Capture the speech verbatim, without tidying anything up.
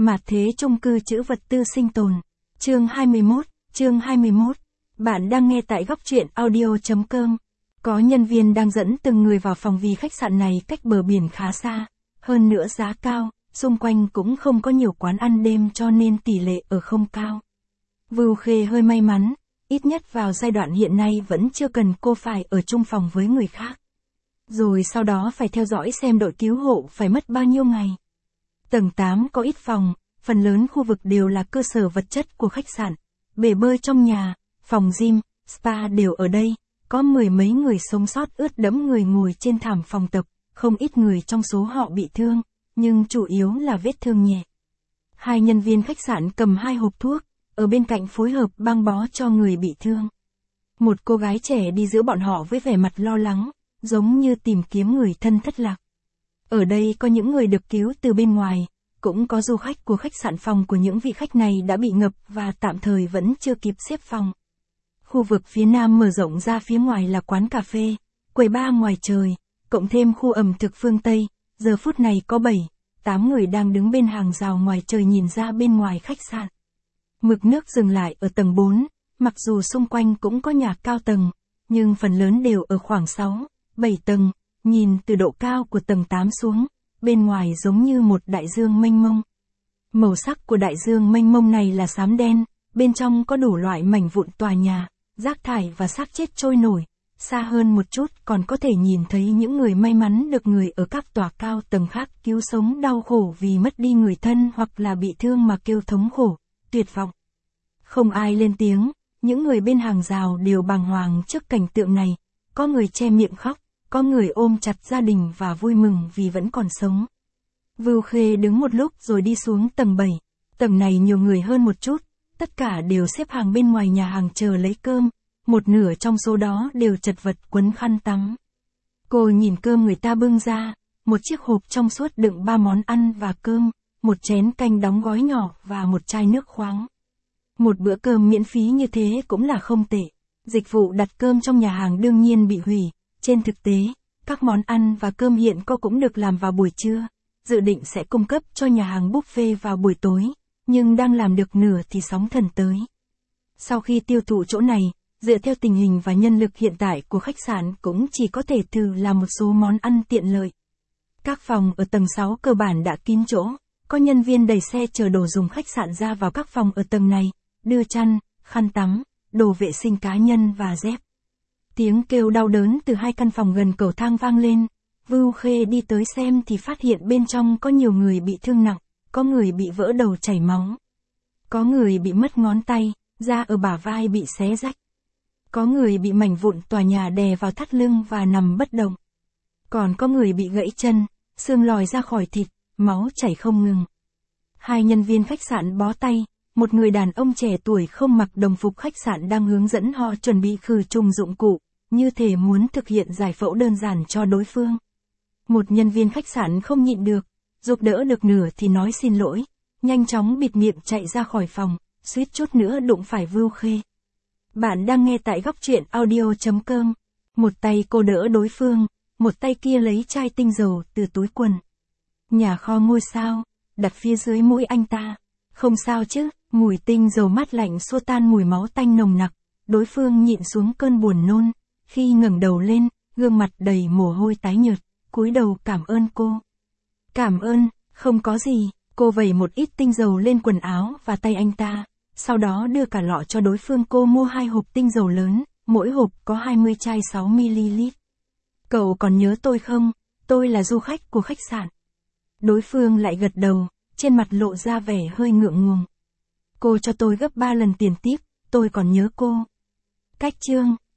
Mạt thế chung cư chữ vật tư sinh tồn. Chương hai mươi mốt, chương hai mươi mốt. Bạn đang nghe tại góc truyện audio chấm com. Có nhân viên đang dẫn từng người vào phòng vì khách sạn này cách bờ biển khá xa, hơn nữa giá cao, xung quanh cũng không có nhiều quán ăn đêm cho nên tỷ lệ ở không cao. Vưu Khê hơi may mắn, ít nhất vào giai đoạn hiện nay vẫn chưa cần cô phải ở chung phòng với người khác. Rồi sau đó phải theo dõi xem đội cứu hộ phải mất bao nhiêu ngày. Tầng tám có ít phòng, phần lớn khu vực đều là cơ sở vật chất của khách sạn, bể bơi trong nhà, phòng gym, spa đều ở đây, có mười mấy người sống sót ướt đẫm người ngồi trên thảm phòng tập, không ít người trong số họ bị thương, nhưng chủ yếu là vết thương nhẹ. Hai nhân viên khách sạn cầm hai hộp thuốc, ở bên cạnh phối hợp băng bó cho người bị thương. Một cô gái trẻ đi giữa bọn họ với vẻ mặt lo lắng, giống như tìm kiếm người thân thất lạc. Ở đây có những người được cứu từ bên ngoài, cũng có du khách của khách sạn. Phòng của những vị khách này đã bị ngập và tạm thời vẫn chưa kịp xếp phòng. Khu vực phía nam mở rộng ra phía ngoài là quán cà phê, quầy bar ngoài trời, cộng thêm khu ẩm thực phương Tây, giờ phút này có bảy, tám người đang đứng bên hàng rào ngoài trời nhìn ra bên ngoài khách sạn. Mực nước dừng lại ở tầng bốn, mặc dù xung quanh cũng có nhà cao tầng, nhưng phần lớn đều ở khoảng sáu, bảy tầng, nhìn từ độ cao của tầng tám xuống, bên ngoài giống như một đại dương mênh mông. Màu sắc của đại dương mênh mông này là xám đen, bên trong có đủ loại mảnh vụn tòa nhà, rác thải và xác chết trôi nổi. Xa hơn một chút còn có thể nhìn thấy những người may mắn được người ở các tòa cao tầng khác cứu sống đau khổ vì mất đi người thân hoặc là bị thương mà kêu thống khổ, tuyệt vọng. Không ai lên tiếng, những người bên hàng rào đều bàng hoàng trước cảnh tượng này, có người che miệng khóc, có người ôm chặt gia đình và vui mừng vì vẫn còn sống. Vưu Khê đứng một lúc rồi đi xuống tầng bảy, tầng này nhiều người hơn một chút, tất cả đều xếp hàng bên ngoài nhà hàng chờ lấy cơm, một nửa trong số đó đều chật vật quấn khăn tắm. Cô nhìn cơm người ta bưng ra, một chiếc hộp trong suốt đựng ba món ăn và cơm, một chén canh đóng gói nhỏ và một chai nước khoáng. Một bữa cơm miễn phí như thế cũng là không tệ. Dịch vụ đặt cơm trong nhà hàng đương nhiên bị hủy. Trên thực tế, các món ăn và cơm hiện có cũng được làm vào buổi trưa, dự định sẽ cung cấp cho nhà hàng buffet vào buổi tối, nhưng đang làm được nửa thì sóng thần tới. Sau khi tiêu thụ chỗ này, dựa theo tình hình và nhân lực hiện tại của khách sạn cũng chỉ có thể thử làm một số món ăn tiện lợi. Các phòng ở tầng sáu cơ bản đã kín chỗ, có nhân viên đẩy xe chở đồ dùng khách sạn ra vào các phòng ở tầng này, đưa chăn, khăn tắm, đồ vệ sinh cá nhân và dép. Tiếng kêu đau đớn từ hai căn phòng gần cầu thang vang lên, Vưu Khê đi tới xem thì phát hiện bên trong có nhiều người bị thương nặng, có người bị vỡ đầu chảy máu, có người bị mất ngón tay, da ở bả vai bị xé rách, có người bị mảnh vụn tòa nhà đè vào thắt lưng và nằm bất động, còn có người bị gãy chân, xương lòi ra khỏi thịt, máu chảy không ngừng. Hai nhân viên khách sạn bó tay, một người đàn ông trẻ tuổi không mặc đồng phục khách sạn đang hướng dẫn họ chuẩn bị khử trùng dụng cụ, như thể muốn thực hiện giải phẫu đơn giản cho đối phương. Một nhân viên khách sạn không nhịn được, giúp đỡ được nửa thì nói xin lỗi, nhanh chóng bịt miệng chạy ra khỏi phòng, suýt chút nữa đụng phải Vưu Khê. Bạn đang nghe tại góc truyện audio chấm com. Một tay cô đỡ đối phương, một tay kia lấy chai tinh dầu từ túi quần. Nhà kho ngôi sao, đặt phía dưới mũi anh ta. Không sao chứ, mùi tinh dầu mát lạnh xua tan mùi máu tanh nồng nặc. Đối phương nhịn xuống cơn buồn nôn, khi ngẩng đầu lên, gương mặt đầy mồ hôi tái nhợt, cúi đầu cảm ơn cô. Cảm ơn, không có gì, cô vẩy một ít tinh dầu lên quần áo và tay anh ta, sau đó đưa cả lọ cho đối phương. Cô mua hai hộp tinh dầu lớn, mỗi hộp có hai mươi chai sáu mi li lít. Cậu còn nhớ tôi không? Tôi là du khách của khách sạn. Đối phương lại gật đầu, trên mặt lộ ra vẻ hơi ngượng ngùng. Cô cho tôi gấp ba lần tiền tip, tôi còn nhớ cô. Cách chương,